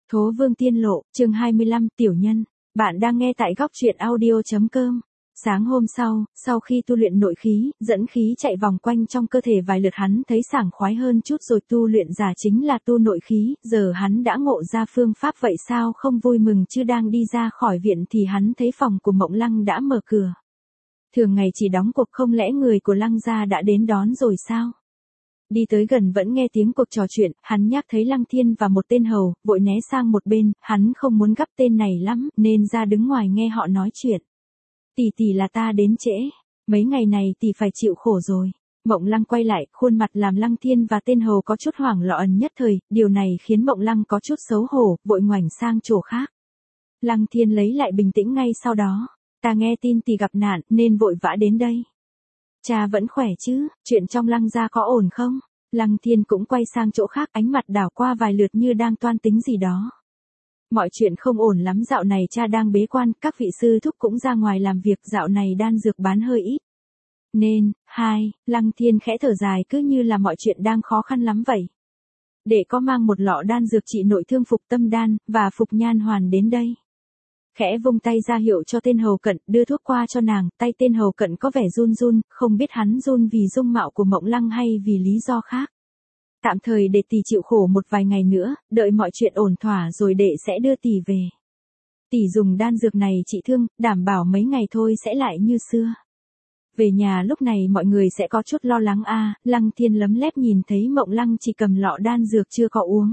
Thố Vương Tiên Lộ, chương 25, Tiểu Nhân. Bạn đang nghe tại góc truyện audio.com. Sáng hôm sau khi tu luyện nội khí, dẫn khí chạy vòng quanh trong cơ thể vài lượt hắn thấy sảng khoái hơn chút rồi. Tu luyện giả chính là tu nội khí, giờ hắn đã ngộ ra phương pháp vậy sao không vui mừng chứ. Đang đi ra khỏi viện thì hắn thấy phòng của Mộng Lăng đã mở cửa. Thường ngày chỉ đóng cuộc, không lẽ người của Lăng gia đã đến đón rồi sao? Đi tới gần vẫn nghe tiếng cuộc trò chuyện, hắn nhắc thấy Lăng Thiên và một tên hầu, vội né sang một bên, hắn không muốn gắp tên này lắm, nên ra đứng ngoài nghe họ nói chuyện. Tỷ là ta đến trễ, mấy ngày này tỷ phải chịu khổ rồi. Mộng Lăng quay lại, khuôn mặt làm Lăng Thiên và tên hầu có chút hoảng loạn nhất thời, điều này khiến Mộng Lăng có chút xấu hổ, vội ngoảnh sang chỗ khác. Lăng Thiên lấy lại bình tĩnh ngay sau đó, ta nghe tin tỷ gặp nạn nên vội vã đến đây. Cha vẫn khỏe chứ, chuyện trong Lăng gia có ổn không? Lăng Thiên cũng quay sang chỗ khác, ánh mặt đảo qua vài lượt như đang toan tính gì đó. Mọi chuyện không ổn lắm, dạo này cha đang bế quan, các vị sư thúc cũng ra ngoài làm việc, dạo này đan dược bán hơi ít. Nên, Lăng Thiên khẽ thở dài, cứ như là mọi chuyện đang khó khăn lắm vậy. Để có mang một lọ đan dược trị nội thương Phục Tâm Đan, và Phục Nhan Hoàn đến đây. Khẽ vung tay ra hiệu cho tên hầu cận, đưa thuốc qua cho nàng, tay tên hầu cận có vẻ run run, không biết hắn run vì dung mạo của Mộng Lăng hay vì lý do khác. Tạm thời để tỷ chịu khổ một vài ngày nữa, đợi mọi chuyện ổn thỏa rồi đệ sẽ đưa tỷ về. Tỷ dùng đan dược này trị thương, đảm bảo mấy ngày thôi sẽ lại như xưa. Về nhà lúc này mọi người sẽ có chút lo lắng Lăng Thiên lấm lép nhìn thấy Mộng Lăng chỉ cầm lọ đan dược chưa có uống.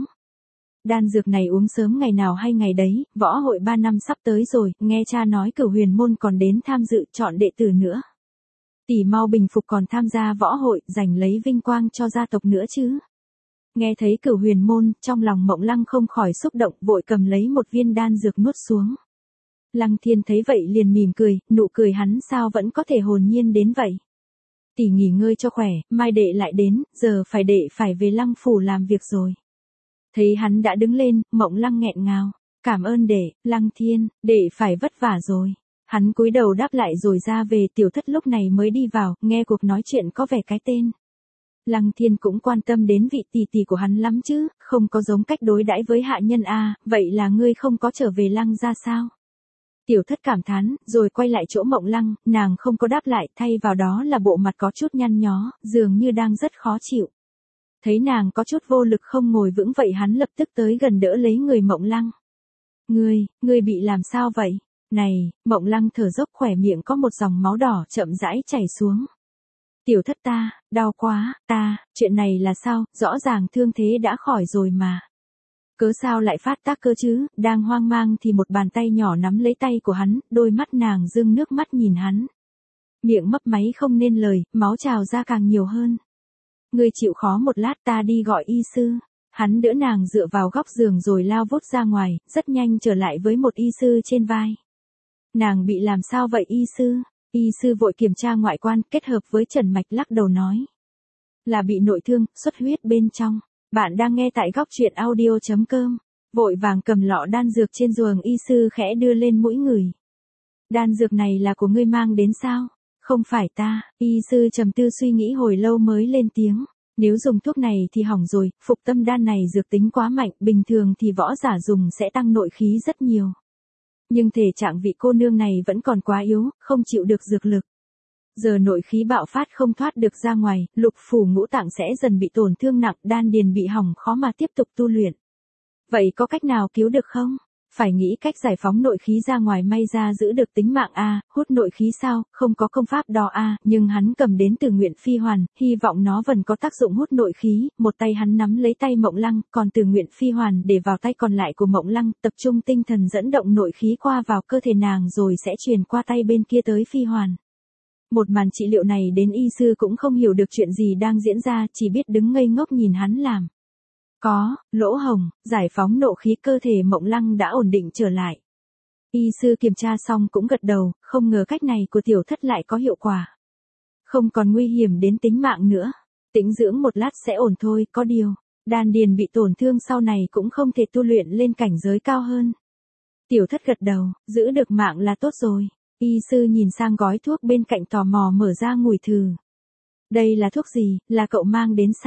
Đan dược này uống sớm ngày nào hay ngày đấy, võ hội 3 năm sắp tới rồi, nghe cha nói Cửu Huyền môn còn đến tham dự chọn đệ tử nữa. Tỷ mau bình phục còn tham gia võ hội, giành lấy vinh quang cho gia tộc nữa chứ. Nghe thấy Cửu Huyền môn, trong lòng Mộng Lăng không khỏi xúc động, vội cầm lấy một viên đan dược nuốt xuống. Lăng Thiên thấy vậy liền mỉm cười, nụ cười hắn sao vẫn có thể hồn nhiên đến vậy. Tỷ nghỉ ngơi cho khỏe, mai đệ lại đến, giờ đệ phải về Lăng phủ làm việc rồi. Thấy hắn đã đứng lên, Mộng Lăng nghẹn ngào, cảm ơn đệ, Lăng Thiên, đệ phải vất vả rồi. Hắn cúi đầu đáp lại rồi ra về. Tiểu Thất lúc này mới đi vào, nghe cuộc nói chuyện có vẻ cái tên. Lăng Thiên cũng quan tâm đến vị tỷ của hắn lắm chứ, không có giống cách đối đãi với hạ nhân vậy là ngươi không có trở về Lăng ra sao? Tiểu Thất cảm thán, rồi quay lại chỗ Mộng Lăng, nàng không có đáp lại, thay vào đó là bộ mặt có chút nhăn nhó, dường như đang rất khó chịu. Thấy nàng có chút vô lực không ngồi vững vậy hắn lập tức tới gần đỡ lấy người Mộng Lăng. Ngươi bị làm sao vậy? Này, Mộng Lăng thở dốc, khỏe miệng có một dòng máu đỏ chậm rãi chảy xuống. Tiểu Thất ta, đau quá, chuyện này là sao, rõ ràng thương thế đã khỏi rồi mà. Cớ sao lại phát tác cơ chứ, đang hoang mang thì một bàn tay nhỏ nắm lấy tay của hắn, đôi mắt nàng rưng nước mắt nhìn hắn. Miệng mấp máy không nên lời, máu trào ra càng nhiều hơn. Ngươi chịu khó một lát, ta đi gọi y sư. Hắn đỡ nàng dựa vào góc giường rồi lao vút ra ngoài, rất nhanh trở lại với một y sư trên vai. Nàng bị làm sao vậy y sư? Y sư vội kiểm tra ngoại quan, kết hợp với trần mạch lắc đầu nói. Là bị nội thương, xuất huyết bên trong. Bạn đang nghe tại góc truyện audio.com. Vội vàng cầm lọ đan dược trên giường, y sư khẽ đưa lên mũi người. Đan dược này là của ngươi mang đến sao? Không phải ta. Y sư trầm tư suy nghĩ hồi lâu mới lên tiếng. Nếu dùng thuốc này thì hỏng rồi, Phục Tâm Đan này dược tính quá mạnh, bình thường thì võ giả dùng sẽ tăng nội khí rất nhiều. Nhưng thể trạng vị cô nương này vẫn còn quá yếu, không chịu được dược lực. Giờ nội khí bạo phát không thoát được ra ngoài, lục phủ ngũ tạng sẽ dần bị tổn thương nặng, đan điền bị hỏng khó mà tiếp tục tu luyện. Vậy có cách nào cứu được không? Phải nghĩ cách giải phóng nội khí ra ngoài, may ra giữ được tính mạng hút nội khí sao, không có công pháp đó nhưng hắn cầm đến từ Nguyện Phi Hoàn, hy vọng nó vẫn có tác dụng hút nội khí. Một tay hắn nắm lấy tay Mộng Lăng, còn từ Nguyện Phi Hoàn để vào tay còn lại của Mộng Lăng, tập trung tinh thần dẫn động nội khí qua vào cơ thể nàng rồi sẽ truyền qua tay bên kia tới Phi Hoàn. Một màn trị liệu này đến y sư cũng không hiểu được chuyện gì đang diễn ra, chỉ biết đứng ngây ngốc nhìn hắn làm. Có, lỗ hồng, giải phóng nộ khí, cơ thể Mộng Lăng đã ổn định trở lại. Y sư kiểm tra xong cũng gật đầu, không ngờ cách này của Tiểu Thất lại có hiệu quả. Không còn nguy hiểm đến tính mạng nữa. Tĩnh dưỡng một lát sẽ ổn thôi, có điều, đan điền bị tổn thương sau này cũng không thể tu luyện lên cảnh giới cao hơn. Tiểu Thất gật đầu, giữ được mạng là tốt rồi. Y sư nhìn sang gói thuốc bên cạnh tò mò mở ra ngửi thử. Đây là thuốc gì, là cậu mang đến sao?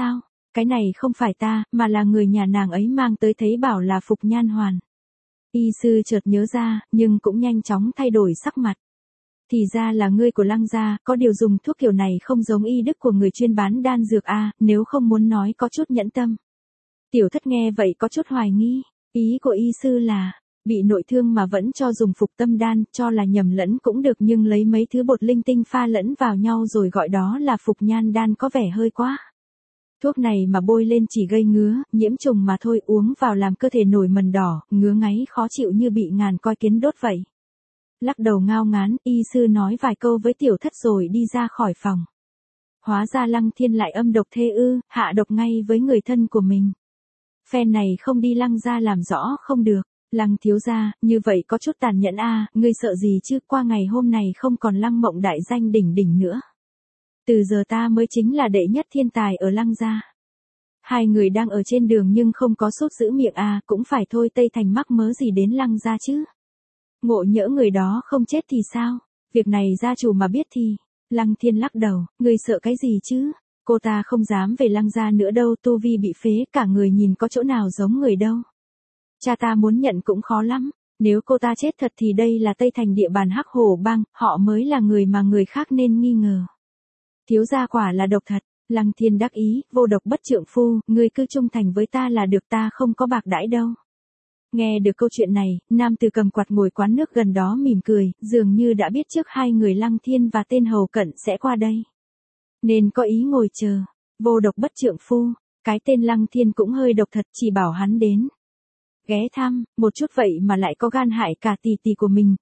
cái này không phải ta, mà là người nhà nàng ấy mang tới thấy bảo là Phục Nhan Hoàn. Y sư chợt nhớ ra, nhưng cũng nhanh chóng thay đổi sắc mặt. Thì ra là ngươi của Lăng gia, có điều dùng thuốc kiểu này không giống y đức của người chuyên bán đan dược a, nếu không muốn nói có chút nhẫn tâm. Tiểu thất nghe vậy có chút hoài nghi, ý của y sư là, bị nội thương mà vẫn cho dùng phục tâm đan, cho là nhầm lẫn cũng được nhưng lấy mấy thứ bột linh tinh pha lẫn vào nhau rồi gọi đó là Phục Nhan đan có vẻ hơi quá. Thuốc này mà bôi lên chỉ gây ngứa, nhiễm trùng mà thôi, uống vào làm cơ thể nổi mẩn đỏ, ngứa ngáy khó chịu như bị ngàn coi kiến đốt vậy. Lắc đầu ngao ngán, y sư nói vài câu với tiểu thất rồi đi ra khỏi phòng. Hóa ra Lăng Thiên lại âm độc thê ư, hạ độc ngay với người thân của mình. Phen này không đi Lăng gia làm rõ không được. Lăng thiếu gia, như vậy có chút tàn nhẫn a, ngươi sợ gì chứ, qua ngày hôm này không còn Lăng Mộng đại danh đỉnh đỉnh nữa. Từ giờ ta mới chính là đệ nhất thiên tài ở Lăng gia. Hai người đang ở trên đường nhưng không có sốt giữ miệng a, cũng phải thôi, Tây Thành mắc mớ gì đến Lăng gia chứ. Ngộ nhỡ người đó không chết thì sao, việc này gia chủ mà biết thì. Lăng Thiên lắc đầu, ngươi sợ cái gì chứ, cô ta không dám về Lăng gia nữa đâu, tu vi bị phế, cả người nhìn có chỗ nào giống người đâu. Cha ta muốn nhận cũng khó lắm, nếu cô ta chết thật thì đây là Tây Thành địa bàn Hắc Hổ bang, họ mới là người mà người khác nên nghi ngờ. Thiếu gia quả là độc thật, Lăng Thiên đắc ý, vô độc bất trượng phu, ngươi cứ trung thành với ta là được, ta không có bạc đãi đâu. Nghe được câu chuyện này, nam tử cầm quạt ngồi quán nước gần đó mỉm cười, dường như đã biết trước hai người Lăng Thiên và tên hầu cận sẽ qua đây. Nên có ý ngồi chờ, vô độc bất trượng phu, cái tên Lăng Thiên cũng hơi độc thật, chỉ bảo hắn đến. Ghé thăm, một chút vậy mà lại có gan hại cả tỷ tỷ của mình,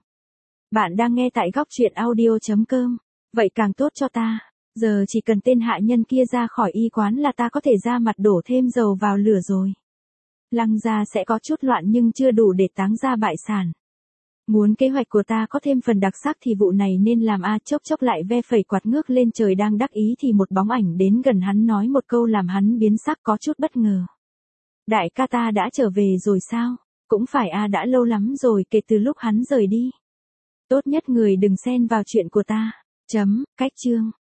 Bạn đang nghe tại góc truyện audio.com, vậy càng tốt cho ta, giờ chỉ cần tên hạ nhân kia ra khỏi y quán là ta có thể ra mặt đổ thêm dầu vào lửa rồi. Lăng gia sẽ có chút loạn nhưng chưa đủ để táng ra bại sản. Muốn kế hoạch của ta có thêm phần đặc sắc thì vụ này nên làm a, chốc chốc lại ve phẩy quạt ngước lên trời đang đắc ý thì một bóng ảnh đến gần hắn nói một câu làm hắn biến sắc có chút bất ngờ. Đại ca ta đã trở về rồi sao? Cũng phải a, đã lâu lắm rồi kể từ lúc hắn rời đi. Tốt nhất người đừng xen vào chuyện của ta. Cách chương.